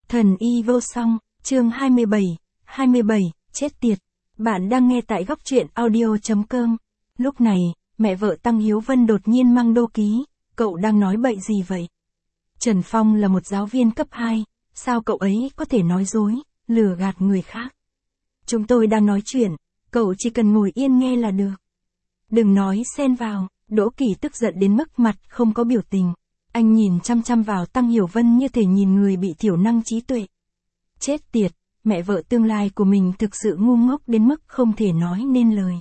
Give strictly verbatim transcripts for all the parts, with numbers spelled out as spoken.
Thần y vô song, chương hai mươi bảy, hai mươi bảy, chết tiệt. Bạn đang nghe tại góc truyện audio.com. Lúc này, mẹ vợ Tăng Hiếu Vân đột nhiên mang Đô ký, cậu đang nói bậy gì vậy? Trần Phong là một giáo viên cấp hai, sao cậu ấy có thể nói dối, lừa gạt người khác? Chúng tôi đang nói chuyện, cậu chỉ cần ngồi yên nghe là được. Đừng nói xen vào, Đỗ Kỳ tức giận đến mức mặt không có biểu tình. Anh nhìn chăm chăm vào Tăng Hiểu Vân như thể nhìn người bị thiểu năng trí tuệ. Chết tiệt, mẹ vợ tương lai của mình thực sự ngu ngốc đến mức không thể nói nên lời.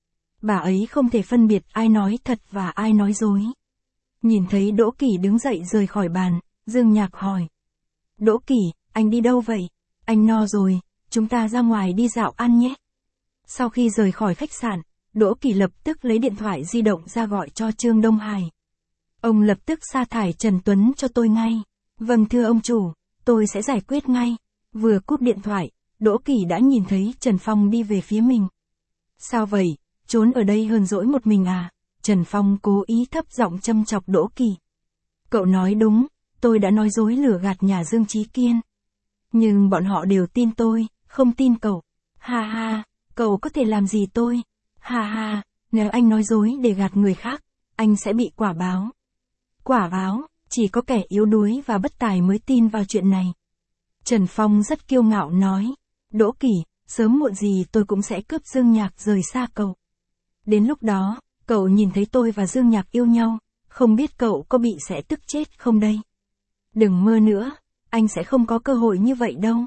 Bà ấy không thể phân biệt ai nói thật và ai nói dối. Nhìn thấy Đỗ Kỳ đứng dậy rời khỏi bàn, Dương Nhạc hỏi. Đỗ Kỳ, anh đi đâu vậy? Anh no rồi, chúng ta ra ngoài đi dạo ăn nhé. Sau khi rời khỏi khách sạn, Đỗ Kỳ lập tức lấy điện thoại di động ra gọi cho Trương Đông Hải. Ông lập tức sa thải Trần Tuấn cho tôi ngay. Vâng thưa ông chủ, tôi sẽ giải quyết ngay. Vừa cúp điện thoại, Đỗ Kỳ đã nhìn thấy Trần Phong đi về phía mình. Sao vậy, trốn ở đây hờn dỗi một mình à? Trần Phong cố ý thấp giọng châm chọc Đỗ Kỳ. Cậu nói đúng, tôi đã nói dối lừa gạt nhà Dương Chí Kiên. Nhưng bọn họ đều tin tôi, không tin cậu. Ha ha, cậu có thể làm gì tôi? Ha ha, nếu anh nói dối để gạt người khác, anh sẽ bị quả báo. Quả báo, chỉ có kẻ yếu đuối và bất tài mới tin vào chuyện này. Trần Phong rất kiêu ngạo nói. Đỗ Kỳ, sớm muộn gì tôi cũng sẽ cướp Dương Nhạc rời xa cậu. Đến lúc đó, cậu nhìn thấy tôi và Dương Nhạc yêu nhau, không biết cậu có bị sẽ tức chết không đây? Đừng mơ nữa, anh sẽ không có cơ hội như vậy đâu.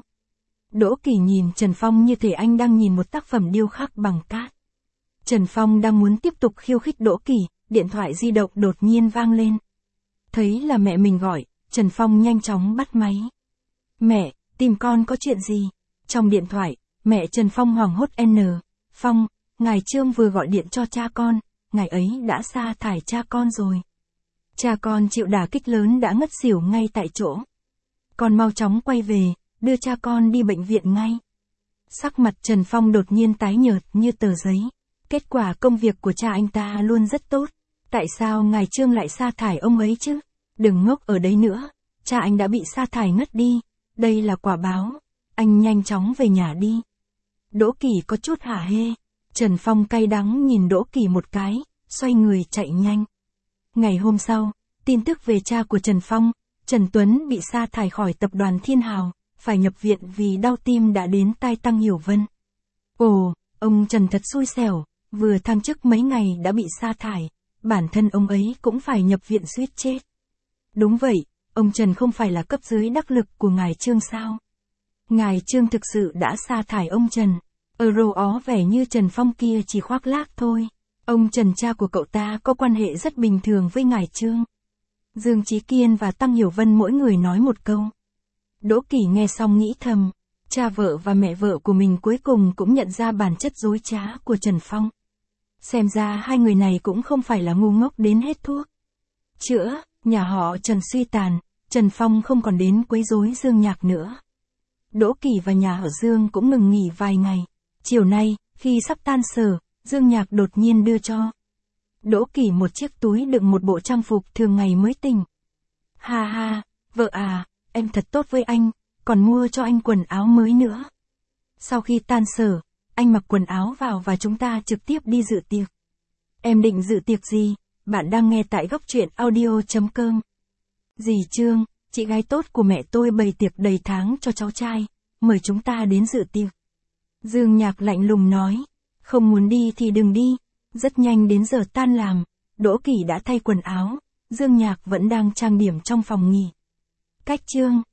Đỗ Kỳ nhìn Trần Phong như thể anh đang nhìn một tác phẩm điêu khắc bằng cát. Trần Phong đang muốn tiếp tục khiêu khích Đỗ Kỳ, điện thoại di động đột nhiên vang lên. Thấy là mẹ mình gọi, Trần Phong nhanh chóng bắt máy. Mẹ, tìm con có chuyện gì? Trong điện thoại, mẹ Trần Phong hoảng hốt N. Phong, ngài Trương vừa gọi điện cho cha con, ngài ấy đã sa thải cha con rồi. Cha con chịu đả kích lớn đã ngất xỉu ngay tại chỗ. Con mau chóng quay về, đưa cha con đi bệnh viện ngay. Sắc mặt Trần Phong đột nhiên tái nhợt như tờ giấy. Kết quả công việc của cha anh ta luôn rất tốt. Tại sao ngài Trương lại sa thải ông ấy chứ? Đừng ngốc ở đấy nữa, cha anh đã bị sa thải ngất đi. Đây là quả báo, anh nhanh chóng về nhà đi. Đỗ Kỳ có chút hả hê. Trần Phong cay đắng nhìn Đỗ Kỳ một cái, xoay người chạy nhanh. Ngày hôm sau, tin tức về cha của Trần Phong, Trần Tuấn bị sa thải khỏi tập đoàn Thiên Hào, phải nhập viện vì đau tim đã đến tai Tăng Hiểu Vân. Ồ, ông Trần thật xui xẻo, vừa thăng chức mấy ngày đã bị sa thải, bản thân ông ấy cũng phải nhập viện suýt chết. Đúng vậy, ông Trần không phải là cấp dưới đắc lực của ngài Trương sao? Ngài Trương thực sự đã sa thải ông Trần. Euro ó vẻ như Trần Phong kia chỉ khoác lác thôi. Ông Trần cha của cậu ta có quan hệ rất bình thường với ngài Trương. Dương Chí Kiên và Tăng Hiểu Vân mỗi người nói một câu. Đỗ Kỳ nghe xong nghĩ thầm, cha vợ và mẹ vợ của mình cuối cùng cũng nhận ra bản chất dối trá của Trần Phong. Xem ra hai người này cũng không phải là ngu ngốc đến hết thuốc. Chữa, nhà họ Trần suy tàn, Trần Phong không còn đến quấy rối Dương Nhạc nữa. Đỗ Kỳ và nhà họ Dương cũng ngừng nghỉ vài ngày. Chiều nay, khi sắp tan sở, Dương Nhạc đột nhiên đưa cho Đỗ Kỳ một chiếc túi đựng một bộ trang phục thường ngày mới tỉnh. Ha ha, vợ à, em thật tốt với anh, còn mua cho anh quần áo mới nữa. Sau khi tan sở, anh mặc quần áo vào và chúng ta trực tiếp đi dự tiệc. Em định dự tiệc gì? Bạn đang nghe tại góc truyện audio.com. Dì Trương, chị gái tốt của mẹ tôi bày tiệc đầy tháng cho cháu trai, mời chúng ta đến dự tiệc. Dương Nhạc lạnh lùng nói, không muốn đi thì đừng đi. Rất nhanh đến giờ tan làm, Đỗ Kỳ đã thay quần áo, Dương Nhạc vẫn đang trang điểm trong phòng nghỉ. Cách Trương,